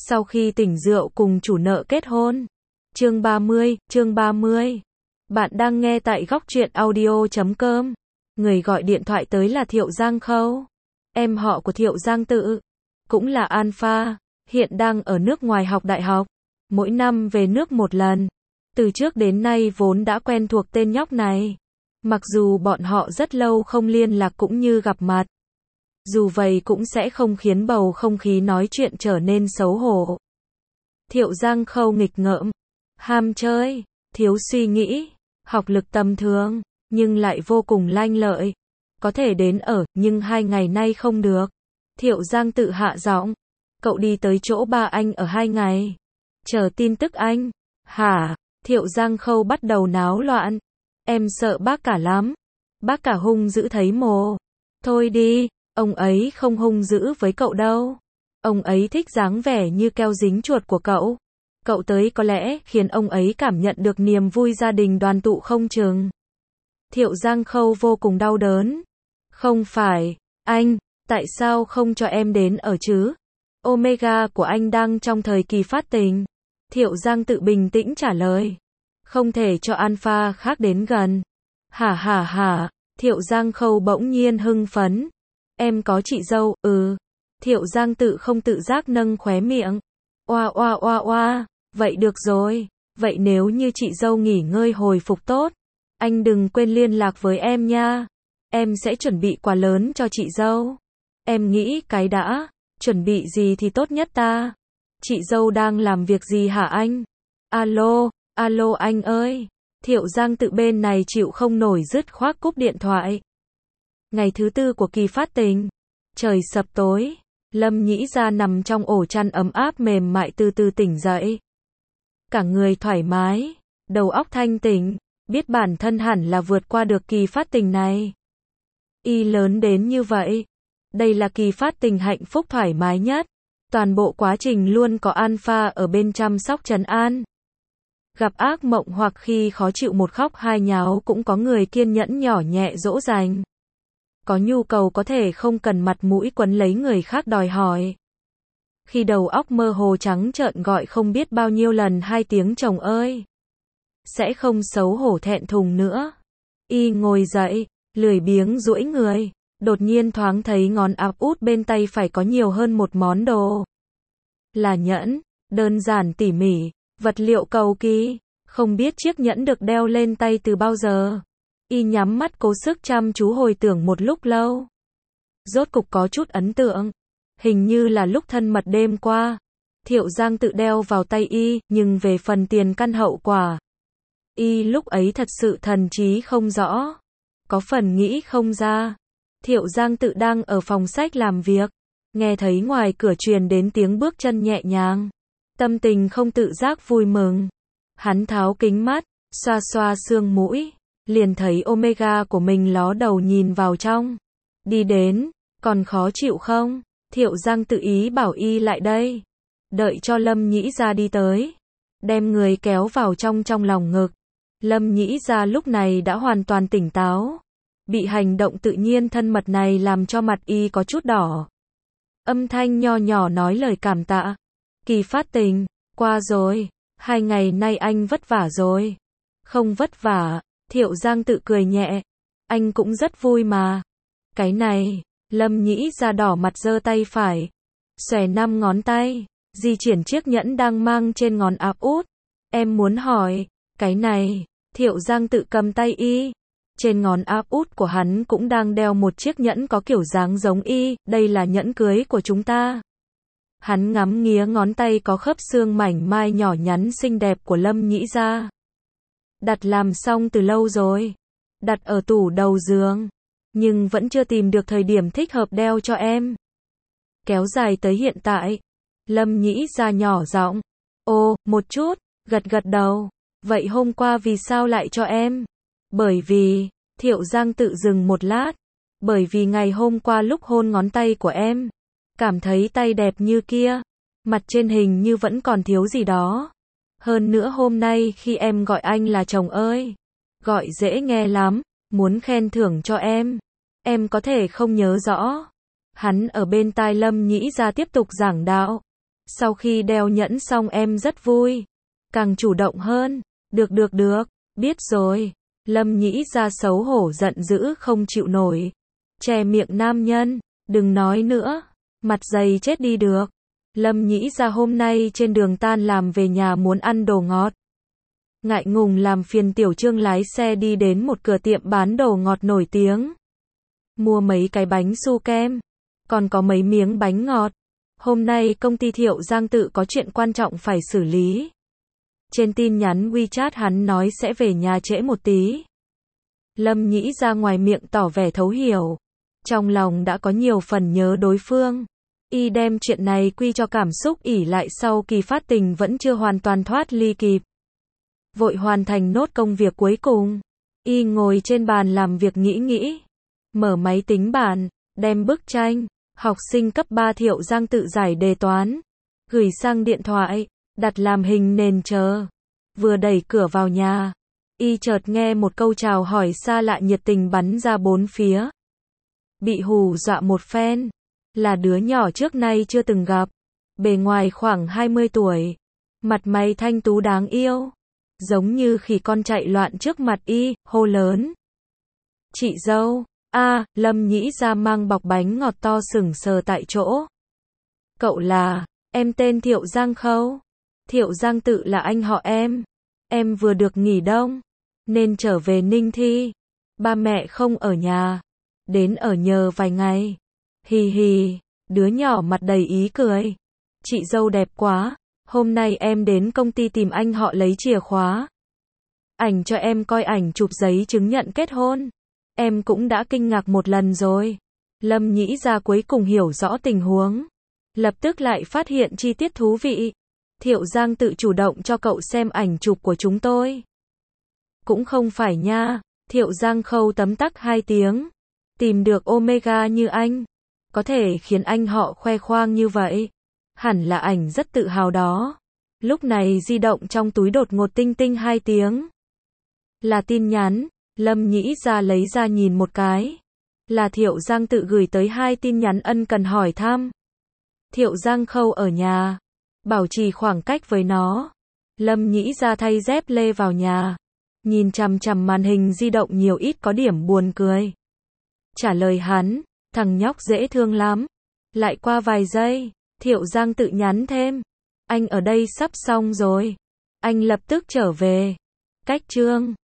Sau khi tỉnh rượu cùng chủ nợ kết hôn. Chương 30. Bạn đang nghe tại góc truyện audio.com. Người gọi điện thoại tới là Thiệu Giang Khâu. Em họ của Thiệu Giang Tự. Cũng là Alpha. Hiện đang ở nước ngoài học đại học. Mỗi năm về nước một lần. Từ trước đến nay vốn đã quen thuộc tên nhóc này. Mặc dù bọn họ rất lâu không liên lạc cũng như gặp mặt. Dù vậy cũng sẽ không khiến bầu không khí nói chuyện trở nên xấu hổ. Thiệu Giang Khâu nghịch ngợm, ham chơi, thiếu suy nghĩ, học lực tầm thường, nhưng lại vô cùng lanh lợi. Có thể đến ở, nhưng 2 ngày nay không được. Thiệu Giang Tự hạ giọng. Cậu đi tới chỗ ba anh ở 2 ngày. Chờ tin tức anh. Hả? Thiệu Giang Khâu bắt đầu náo loạn. Em sợ bác cả lắm. Bác cả hung dữ thấy mồ. Thôi đi. Ông ấy không hung dữ với cậu đâu. Ông ấy thích dáng vẻ như keo dính chuột của cậu. Cậu tới có lẽ khiến ông ấy cảm nhận được niềm vui gia đình đoàn tụ không chừng. Thiệu Giang Khâu vô cùng đau đớn. Không phải, anh, tại sao không cho em đến ở chứ? Omega của anh đang trong thời kỳ phát tình. Thiệu Giang Tự bình tĩnh trả lời. Không thể cho alpha khác đến gần. Hả. Thiệu Giang Khâu bỗng nhiên hưng phấn. Em có chị dâu, Thiệu Giang Tự không tự giác nâng khóe miệng. Oa. Vậy được rồi. Vậy nếu như chị dâu nghỉ ngơi hồi phục tốt, anh đừng quên liên lạc với em nha. Em sẽ chuẩn bị quà lớn cho chị dâu. Em nghĩ cái đã. Chuẩn bị gì thì tốt nhất ta? Chị dâu đang làm việc gì hả anh? Alo anh ơi. Thiệu Giang Tự bên này chịu không nổi dứt khoát cúp điện thoại. Ngày thứ 4 của kỳ phát tình. Trời sập tối. Lâm Nhĩ Gia nằm trong ổ chăn ấm áp mềm mại từ từ tỉnh dậy. Cả người thoải mái. Đầu óc thanh tỉnh. Biết bản thân hẳn là vượt qua được kỳ phát tình này. Y lớn đến như vậy. Đây là kỳ phát tình hạnh phúc thoải mái nhất. Toàn bộ quá trình luôn có alpha ở bên chăm sóc trấn an. Gặp ác mộng hoặc khi khó chịu một khóc hai nháo cũng có người kiên nhẫn nhỏ nhẹ dỗ dành. Có nhu cầu có thể không cần mặt mũi quấn lấy người khác đòi hỏi. Khi đầu óc mơ hồ trắng trợn gọi không biết bao nhiêu lần 2 tiếng chồng ơi. Sẽ không xấu hổ thẹn thùng nữa. Y ngồi dậy, lười biếng duỗi người. Đột nhiên thoáng thấy ngón áp út bên tay phải có nhiều hơn một món đồ. Là nhẫn, đơn giản tỉ mỉ, vật liệu cầu kỳ. Không biết chiếc nhẫn được đeo lên tay từ bao giờ. Y nhắm mắt cố sức chăm chú hồi tưởng một lúc lâu. Rốt cục có chút ấn tượng. Hình như là lúc thân mật đêm qua. Thiệu Giang Tự đeo vào tay Y, nhưng về phần tiền căn hậu quả. Y lúc ấy thật sự thần trí không rõ. Có phần nghĩ không ra. Thiệu Giang Tự đang ở phòng sách làm việc. Nghe thấy ngoài cửa truyền đến tiếng bước chân nhẹ nhàng. Tâm tình không tự giác vui mừng. Hắn tháo kính mắt, xoa xoa xương mũi. Liền thấy Omega của mình ló đầu nhìn vào trong. Đi đến, còn khó chịu không? Thiệu Giang Tự ý bảo Y lại đây. Đợi cho Lâm Nhĩ Gia đi tới. Đem người kéo vào trong lòng ngực. Lâm Nhĩ Gia lúc này đã hoàn toàn tỉnh táo. Bị hành động tự nhiên thân mật này làm cho mặt Y có chút đỏ. Âm thanh nho nhỏ nói lời cảm tạ. Kỳ phát tình, qua rồi. 2 ngày nay anh vất vả rồi. Không vất vả. Thiệu Giang Tự cười nhẹ. Anh cũng rất vui mà. Cái này. Lâm Nhĩ Gia đỏ mặt giơ tay phải. Xòe 5 ngón tay. Di chuyển chiếc nhẫn đang mang trên ngón áp út. Em muốn hỏi. Cái này. Thiệu Giang Tự cầm tay Y. Trên ngón áp út của hắn cũng đang đeo một chiếc nhẫn có kiểu dáng giống Y. Đây là nhẫn cưới của chúng ta. Hắn ngắm nghía ngón tay có khớp xương mảnh mai nhỏ nhắn xinh đẹp của Lâm Nhĩ Gia. Đặt làm xong từ lâu rồi. Đặt ở tủ đầu giường. Nhưng vẫn chưa tìm được thời điểm thích hợp đeo cho em. Kéo dài tới hiện tại. Lâm Nhĩ Gia nhỏ giọng. Một chút. Gật đầu. Vậy hôm qua vì sao lại cho em? Bởi vì. Thiệu Giang Tự dừng một lát. Bởi vì ngày hôm qua lúc hôn ngón tay của em. Cảm thấy tay đẹp như kia. Mặt trên hình như vẫn còn thiếu gì đó. Hơn nữa hôm nay khi em gọi anh là chồng ơi. Gọi dễ nghe lắm. Muốn khen thưởng cho em. Em có thể không nhớ rõ. Hắn ở bên tai Lâm Nhĩ Gia tiếp tục giảng đạo. Sau khi đeo nhẫn xong em rất vui. Càng chủ động hơn. Được, biết rồi. Lâm Nhĩ Gia xấu hổ giận dữ không chịu nổi. Che miệng nam nhân, đừng nói nữa. Mặt dày chết đi được. Lâm Nhĩ Gia hôm nay trên đường tan làm về nhà muốn ăn đồ ngọt. Ngại ngùng làm phiền Tiểu Trương lái xe đi đến một cửa tiệm bán đồ ngọt nổi tiếng. Mua mấy cái bánh su kem. Còn có mấy miếng bánh ngọt. Hôm nay công ty Thiệu Giang tự có chuyện quan trọng phải xử lý. Trên tin nhắn WeChat hắn nói sẽ về nhà trễ một tí. Lâm Nhĩ Gia ngoài miệng tỏ vẻ thấu hiểu. Trong lòng đã có nhiều phần nhớ đối phương. Y đem chuyện này quy cho cảm xúc ỷ lại sau kỳ phát tình vẫn chưa hoàn toàn thoát ly kịp. Vội hoàn thành nốt công việc cuối cùng. Y ngồi trên bàn làm việc nghĩ. Mở máy tính bảng, đem bức tranh học sinh cấp 3 Thiệu Giang tự giải đề toán, gửi sang điện thoại, đặt làm hình nền chờ. Vừa đẩy cửa vào nhà, Y chợt nghe một câu chào hỏi xa lạ nhiệt tình bắn ra bốn phía. Bị hù dọa một phen, là đứa nhỏ trước nay chưa từng gặp. Bề ngoài khoảng 20 tuổi, mặt mày thanh tú đáng yêu, giống như khỉ con chạy loạn trước mặt Y, hô lớn. Chị dâu. Lâm Nhĩ Gia mang bọc bánh ngọt to sững sờ tại chỗ. Cậu là, em tên Thiệu Giang Khâu. Thiệu Giang tự là anh họ em. Em vừa được nghỉ đông, nên trở về Ninh Thi. Ba mẹ không ở nhà, đến ở nhờ vài ngày. Hì, đứa nhỏ mặt đầy ý cười. Chị dâu đẹp quá, hôm nay em đến công ty tìm anh họ lấy chìa khóa. Ảnh cho em coi ảnh chụp giấy chứng nhận kết hôn. Em cũng đã kinh ngạc một lần rồi. Lâm Nhĩ Gia cuối cùng hiểu rõ tình huống. Lập tức lại phát hiện chi tiết thú vị. Thiệu Giang tự chủ động cho cậu xem ảnh chụp của chúng tôi. Cũng không phải nha. Thiệu Giang Khâu tấm tắc 2 tiếng. Tìm được Omega như anh, có thể khiến anh họ khoe khoang như vậy. Hẳn là ảnh rất tự hào đó. Lúc này di động trong túi đột ngột tinh tinh 2 tiếng. Là tin nhắn. Lâm Nhĩ Gia lấy ra nhìn một cái. Là Thiệu Giang tự gửi tới 2 tin nhắn ân cần hỏi thăm. Thiệu Giang Khâu ở nhà, bảo trì khoảng cách với nó. Lâm Nhĩ Gia thay dép lê vào nhà, nhìn chằm chằm màn hình di động nhiều ít có điểm buồn cười. Trả lời hắn, thằng nhóc dễ thương lắm. Lại qua vài giây, Thiệu Giang tự nhắn thêm. Anh ở đây sắp xong rồi. Anh lập tức trở về. Cách chương